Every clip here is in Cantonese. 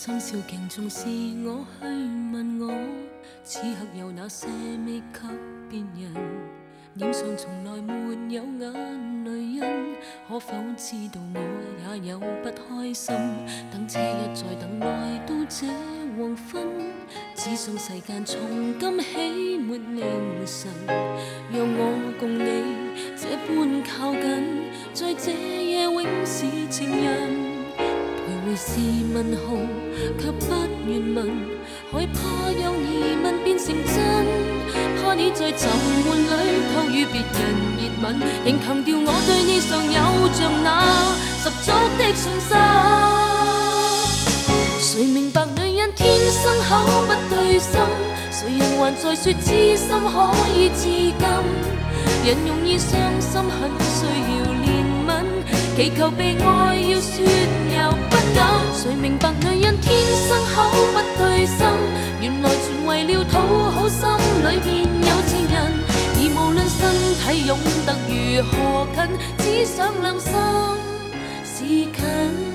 深笑镜中是我去问我，此刻有哪些未给别人？脸上从来没有眼泪印，可否知道我也有不开心？等车一再等来到这黄昏，只想世间从今起没凌晨，让我共你这般靠近，在这夜永是情人。徘徊是问号，却不愿问，害怕有疑问变成真，怕你在沉闷里偷与别人热吻，仍强调我对你尚有着那十足的信心。谁明白女人天生口不对心？谁人还在说知心可以至今？人容易伤心，很需要憐憫，祈求被愛要說又不敢。誰明白女人天生口不對心？原來全為了討好心裏面有情人，而無論身體擁得如何近，只想兩心是近。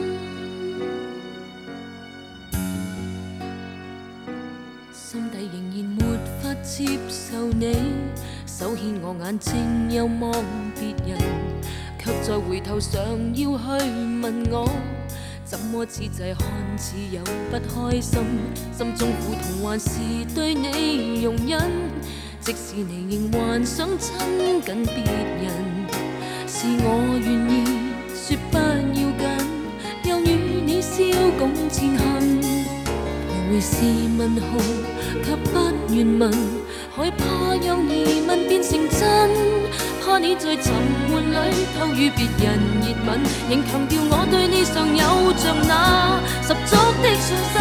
心底仍然沒法接受你，手牽我眼睛又望別人，卻在回頭上要去問我，怎麼此際看似有不開心？心中苦痛還是對你容忍，即使你仍幻想親近別人，是我願意說不要緊，又與你宵共前行。徘徊是問號，卻不願問，害怕有疑問變成真，怕你在沉悶裏偷與別人熱吻，仍強調我對你尚有着那十足的信心。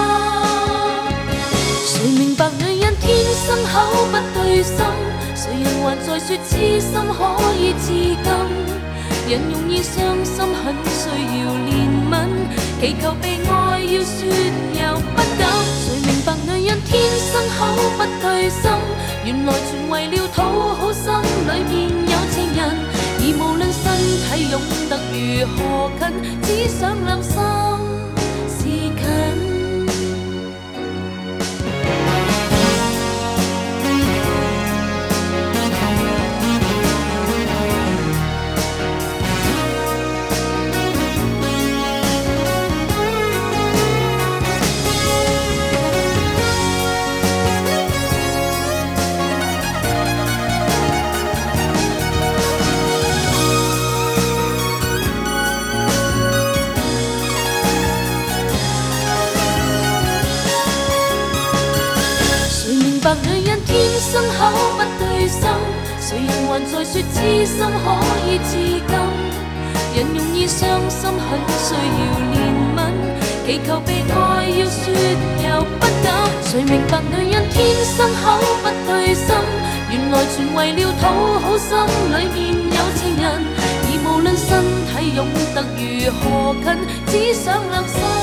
誰明白女人天生口不對心？誰人還在說痴心可以至今？人容易傷心，很需要憐憫，祈求被愛要說又不敢。誰明白女人天生口不對心？原來全為了討好心裏面有情人，而無論身體擁得如何近，只想兩心是近。女人天生口不對心，誰人還在說知心可以至今？人容易傷心，很需要憐憫，祈求被愛要說又不敢。誰明白女人天生口不對心？原來全為了討好心裏面有情人，而無論身體擁得如何近，只想兩心。